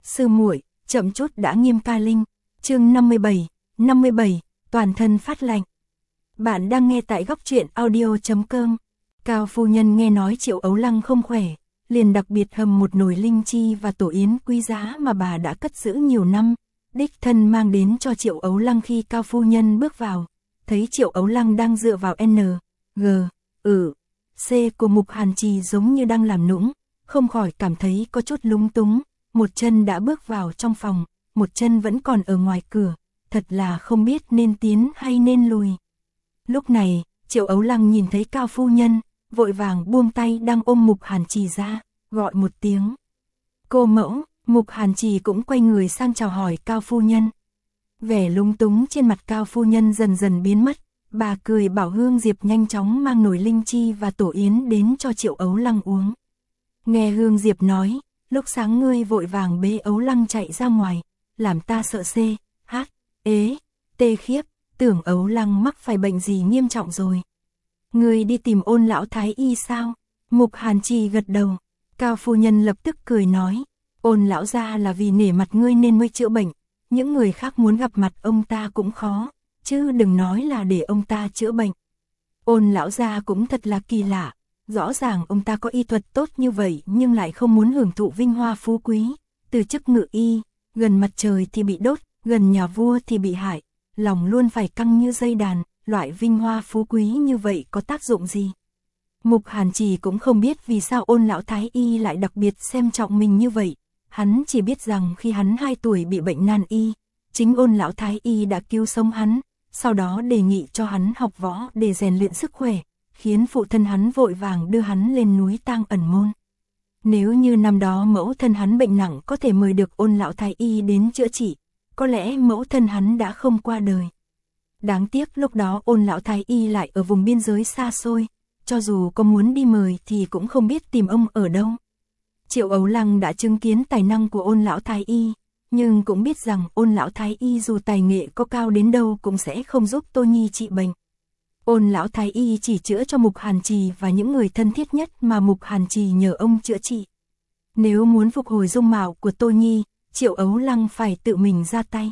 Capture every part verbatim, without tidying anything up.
Sư muội, chậm chút đã nghiêm ca linh. Chương năm mươi bảy, năm mươi bảy, toàn thân phát lạnh. Bạn đang nghe tại góc truyện audio chấm com. Cao phu nhân nghe nói Triệu Ấu Lăng không khỏe, liền đặc biệt hầm một nồi linh chi và tổ yến quý giá mà bà đã cất giữ nhiều năm, đích thân mang đến cho Triệu Ấu Lăng. Khi Cao phu nhân bước vào, thấy Triệu Ấu Lăng đang dựa vào N, G, ừ, C của Mục Hàn Trì giống như đang làm nũng, không khỏi cảm thấy có chút lúng túng, một chân đã bước vào trong phòng, một chân vẫn còn ở ngoài cửa, thật là không biết nên tiến hay nên lùi. Lúc này, Triệu Ấu Lăng nhìn thấy Cao phu nhân, vội vàng buông tay đang ôm Mục Hàn Trì ra, gọi một tiếng. Cô mẫu. Mục Hàn Trì cũng quay người sang chào hỏi Cao phu nhân. Vẻ lúng túng trên mặt Cao phu nhân dần dần biến mất, bà cười bảo Hương Diệp nhanh chóng mang nồi linh chi và tổ yến đến cho Triệu Ấu Lăng uống. Nghe Hương Diệp nói, lúc sáng ngươi vội vàng bế Ấu Lăng chạy ra ngoài, làm ta sợ c, h, ế, tê khiếp, tưởng Ấu Lăng mắc phải bệnh gì nghiêm trọng rồi. Ngươi đi tìm Ôn lão thái y sao? Mục Hàn Trì gật đầu. Cao phu nhân lập tức cười nói, Ôn lão gia là vì nể mặt ngươi nên mới chữa bệnh, những người khác muốn gặp mặt ông ta cũng khó, chứ đừng nói là để ông ta chữa bệnh. Ôn lão gia cũng thật là kỳ lạ, rõ ràng ông ta có y thuật tốt như vậy nhưng lại không muốn hưởng thụ vinh hoa phú quý, từ chức ngự y, gần mặt trời thì bị đốt, gần nhà vua thì bị hại, lòng luôn phải căng như dây đàn, loại vinh hoa phú quý như vậy có tác dụng gì? Mục Hàn Trì cũng không biết vì sao Ôn lão thái y lại đặc biệt xem trọng mình như vậy. Hắn chỉ biết rằng khi hắn hai tuổi bị bệnh nan y, chính Ôn lão thái y đã cứu sống hắn, sau đó đề nghị cho hắn học võ để rèn luyện sức khỏe, khiến phụ thân hắn vội vàng đưa hắn lên núi Tang Ẩn Môn. Nếu như năm đó mẫu thân hắn bệnh nặng có thể mời được Ôn lão thái y đến chữa trị, có lẽ mẫu thân hắn đã không qua đời. Đáng tiếc lúc đó Ôn lão thái y lại ở vùng biên giới xa xôi, cho dù có muốn đi mời thì cũng không biết tìm ông ở đâu. Triệu Ấu Lăng đã chứng kiến tài năng của Ôn lão thái y, nhưng cũng biết rằng Ôn lão thái y dù tài nghệ có cao đến đâu cũng sẽ không giúp Tô Nhi trị bệnh. Ôn lão thái y chỉ chữa cho Mục Hàn Trì và những người thân thiết nhất mà Mục Hàn Trì nhờ ông chữa trị. Nếu muốn phục hồi dung mạo của Tô Nhi, Triệu Ấu Lăng phải tự mình ra tay.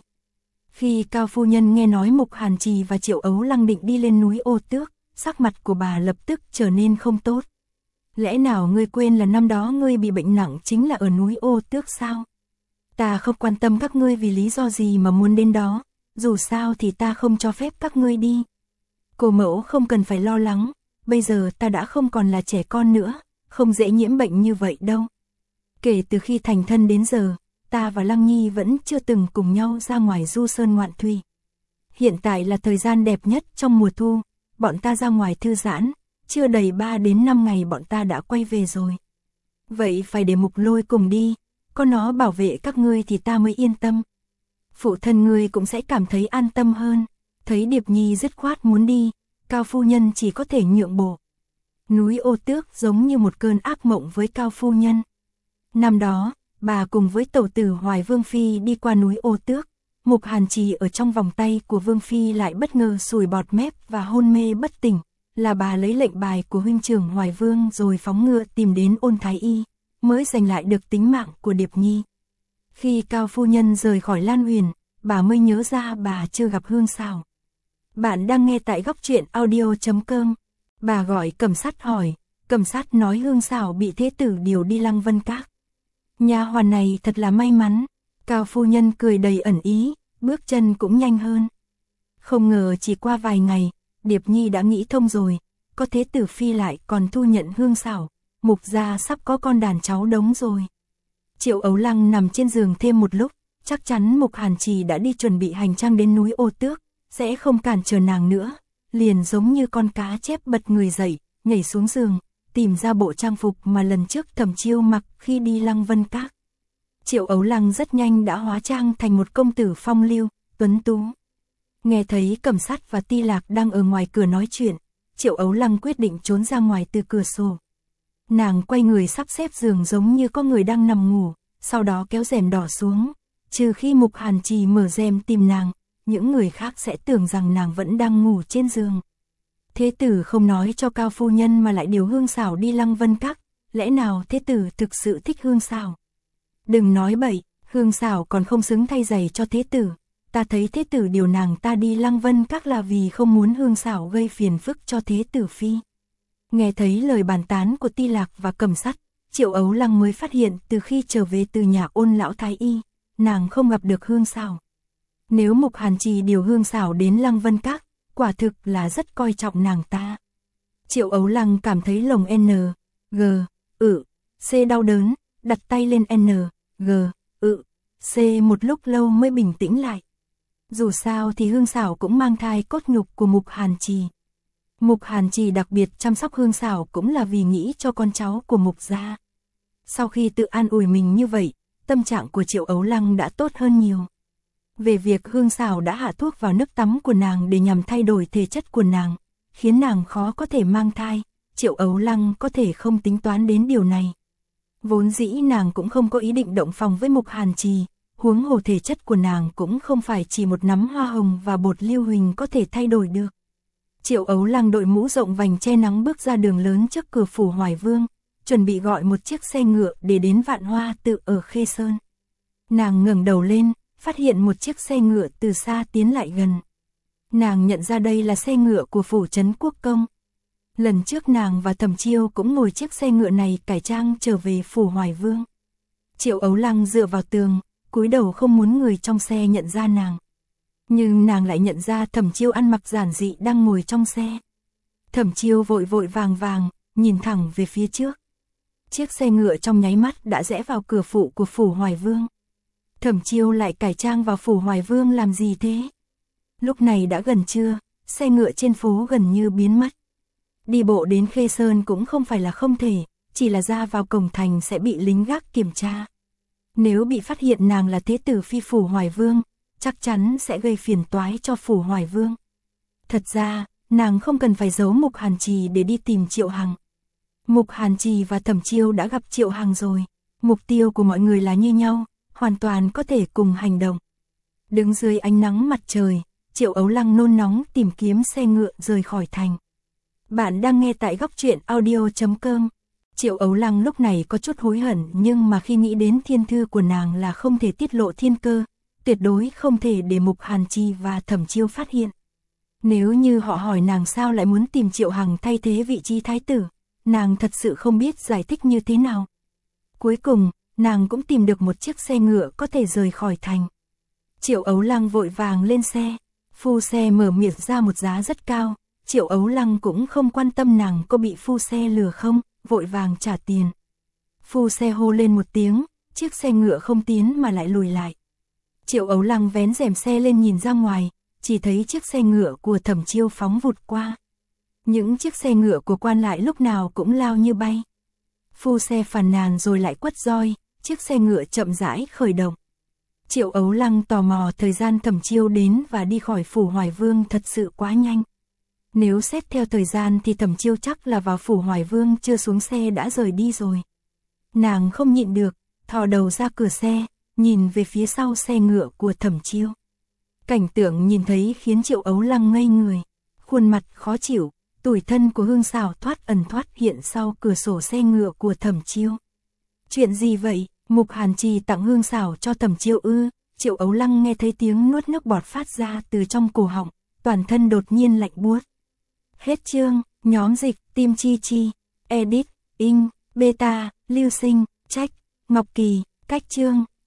Khi Cao phu nhân nghe nói Mục Hàn Trì và Triệu Ấu Lăng định đi lên núi Ô Tước, sắc mặt của bà lập tức trở nên không tốt. Lẽ nào ngươi quên là năm đó ngươi bị bệnh nặng chính là ở núi Ô Tước sao? Ta không quan tâm các ngươi vì lý do gì mà muốn đến đó, dù sao thì ta không cho phép các ngươi đi. Cô mẫu không cần phải lo lắng, bây giờ ta đã không còn là trẻ con nữa, không dễ nhiễm bệnh như vậy đâu. Kể từ khi thành thân đến giờ, ta và Lăng Nhi vẫn chưa từng cùng nhau ra ngoài du sơn ngoạn thủy. Hiện tại là thời gian đẹp nhất trong mùa thu, bọn ta ra ngoài thư giãn, chưa đầy ba đến năm ngày bọn ta đã quay về rồi. Vậy phải để Mục Lôi cùng đi, có nó bảo vệ các ngươi thì ta mới yên tâm. Phụ thân ngươi cũng sẽ cảm thấy an tâm hơn. Thấy Điệp Nhi dứt khoát muốn đi, Cao phu nhân chỉ có thể nhượng bộ. Núi Ô Tước giống như một cơn ác mộng với Cao phu nhân. Năm đó, bà cùng với tẩu tử Hoài Vương Phi đi qua núi Ô Tước, Mục Hàn Trì ở trong vòng tay của Vương Phi lại bất ngờ sùi bọt mép và hôn mê bất tỉnh. Là bà lấy lệnh bài của huynh trưởng Hoài Vương rồi phóng ngựa tìm đến Ôn thái y, mới giành lại được tính mạng của Điệp Nhi. Khi Cao phu nhân rời khỏi Lan Huyền, bà mới nhớ ra bà chưa gặp Hương Sảo. Bạn đang nghe tại góc truyện audio chấm com. Bà gọi Cẩm Sát hỏi, Cẩm Sát nói Hương Sảo bị thế tử điều đi Lăng Vân Các. Nha hoàn này thật là may mắn. Cao phu nhân cười đầy ẩn ý, bước chân cũng nhanh hơn. Không ngờ chỉ qua vài ngày, Điệp Nhi đã nghĩ thông rồi, có thế tử phi lại còn thu nhận Hương Sảo, Mục gia sắp có con đàn cháu đống rồi. Triệu Ấu Lăng nằm trên giường thêm một lúc, chắc chắn Mục Hàn Trì đã đi chuẩn bị hành trang đến núi Ô Tước, sẽ không cản trở nàng nữa, liền giống như con cá chép bật người dậy, nhảy xuống giường, tìm ra bộ trang phục mà lần trước Thẩm Chiêu mặc khi đi Lăng Vân Các. Triệu Ấu Lăng rất nhanh đã hóa trang thành một công tử phong lưu, tuấn tú. Nghe thấy Cẩm Sát và Ti Lạc đang ở ngoài cửa nói chuyện, Triệu Ấu Lăng quyết định trốn ra ngoài từ cửa sổ. Nàng quay người sắp xếp giường giống như có người đang nằm ngủ, sau đó kéo rèm đỏ xuống, trừ khi Mục Hàn Trì mở rèm tìm nàng, những người khác sẽ tưởng rằng nàng vẫn đang ngủ trên giường. Thế tử không nói cho Cao phu nhân mà lại điều Hương Sảo đi Lăng Vân Các, lẽ nào thế tử thực sự thích Hương Sảo? Đừng nói bậy, Hương Sảo còn không xứng thay giày cho thế tử, ta thấy thế tử điều nàng ta đi Lăng Vân Các là vì không muốn Hương Sảo gây phiền phức cho thế tử phi. Nghe thấy lời bàn tán của Ti Lạc và Cầm Sắt, Triệu Ấu Lăng mới phát hiện từ khi trở về từ nhà Ôn lão thái y, nàng không gặp được Hương Sảo. Nếu Mục Hàn Trì điều Hương Sảo đến Lăng Vân Các, quả thực là rất coi trọng nàng ta. Triệu Ấu Lăng cảm thấy lồng N, G, ự, C đau đớn, đặt tay lên N, G, ự, C một lúc lâu mới bình tĩnh lại. Dù sao thì Hương Sảo cũng mang thai cốt nhục của Mục Hàn Trì. Mục Hàn Trì đặc biệt chăm sóc Hương Sảo cũng là vì nghĩ cho con cháu của Mục gia. Sau khi tự an ủi mình như vậy, tâm trạng của Triệu Ấu Lăng đã tốt hơn nhiều. Về việc Hương Sảo đã hạ thuốc vào nước tắm của nàng để nhằm thay đổi thể chất của nàng, khiến nàng khó có thể mang thai, Triệu Ấu Lăng có thể không tính toán đến điều này. Vốn dĩ nàng cũng không có ý định động phòng với Mục Hàn Trì, huống hồ thể chất của nàng cũng không phải chỉ một nắm hoa hồng và bột lưu huỳnh có thể thay đổi được. Triệu Ấu Lăng đội mũ rộng vành che nắng bước ra đường lớn trước cửa phủ Hoài Vương, chuẩn bị gọi một chiếc xe ngựa để đến Vạn Hoa Tự ở Khê Sơn. Nàng ngẩng đầu lên, phát hiện một chiếc xe ngựa từ xa tiến lại gần. Nàng nhận ra đây là xe ngựa của phủ trấn Quốc Công. Lần trước nàng và Thẩm Chiêu cũng ngồi chiếc xe ngựa này cải trang trở về phủ Hoài Vương. Triệu Ấu Lăng dựa vào tường, cúi đầu không muốn người trong xe nhận ra nàng. Nhưng nàng lại nhận ra Thẩm Chiêu ăn mặc giản dị đang ngồi trong xe. Thẩm Chiêu vội vội vàng vàng, nhìn thẳng về phía trước. Chiếc xe ngựa trong nháy mắt đã rẽ vào cửa phụ của phủ Hoài Vương. Thẩm Chiêu lại cải trang vào phủ Hoài Vương làm gì thế? Lúc này đã gần trưa, xe ngựa trên phố gần như biến mất. Đi bộ đến Khê Sơn cũng không phải là không thể, chỉ là ra vào cổng thành sẽ bị lính gác kiểm tra. Nếu bị phát hiện nàng là thế tử phi phủ Hoài Vương, chắc chắn sẽ gây phiền toái cho phủ Hoài Vương. Thật ra, nàng không cần phải giấu Mục Hàn Trì để đi tìm Triệu Hằng. Mục Hàn Trì và Thẩm Chiêu đã gặp Triệu Hằng rồi, mục tiêu của mọi người là như nhau, hoàn toàn có thể cùng hành động. Đứng dưới ánh nắng mặt trời, Triệu Ấu Lăng nôn nóng tìm kiếm xe ngựa rời khỏi thành. Bạn đang nghe tại góc truyện audio chấm com. Triệu Ấu Lăng lúc này có chút hối hận, nhưng mà khi nghĩ đến thiên thư của nàng là không thể tiết lộ thiên cơ, tuyệt đối không thể để Mục Hàn Trì và Thẩm Chiêu phát hiện. Nếu như họ hỏi nàng sao lại muốn tìm Triệu Hằng thay thế vị trí thái tử, nàng thật sự không biết giải thích như thế nào. Cuối cùng, nàng cũng tìm được một chiếc xe ngựa có thể rời khỏi thành. Triệu Ấu Lăng vội vàng lên xe, phu xe mở miệng ra một giá rất cao, Triệu Ấu Lăng cũng không quan tâm nàng có bị phu xe lừa không, vội vàng trả tiền. Phu xe hô lên một tiếng, chiếc xe ngựa không tiến mà lại lùi lại. Triệu Ấu Lăng vén rèm xe lên nhìn ra ngoài, chỉ thấy chiếc xe ngựa của Thẩm Chiêu phóng vụt qua. Những chiếc xe ngựa của quan lại lúc nào cũng lao như bay. Phu xe phàn nàn rồi lại quất roi, chiếc xe ngựa chậm rãi khởi động. Triệu Ấu Lăng tò mò thời gian Thẩm Chiêu đến và đi khỏi phủ Hoài Vương thật sự quá nhanh. Nếu xét theo thời gian thì Thẩm Chiêu chắc là vào phủ Hoài Vương chưa xuống xe đã rời đi rồi. Nàng không nhịn được, thò đầu ra cửa xe, nhìn về phía sau xe ngựa của Thẩm Chiêu. Cảnh tượng nhìn thấy khiến Triệu Ấu Lăng ngây người, khuôn mặt khó chịu, tủi thân của Hương Sảo thoát ẩn thoát hiện sau cửa sổ xe ngựa của Thẩm Chiêu. Chuyện gì vậy? Mục Hàn Trì tặng Hương Sảo cho Thẩm Chiêu ư? Triệu Ấu Lăng nghe thấy tiếng nuốt nước bọt phát ra từ trong cổ họng, toàn thân đột nhiên lạnh buốt. Hết chương, nhóm dịch, Tim Chi Chi, edit, in, beta, lưu sinh, trách, Ngọc Kỳ, cách chương.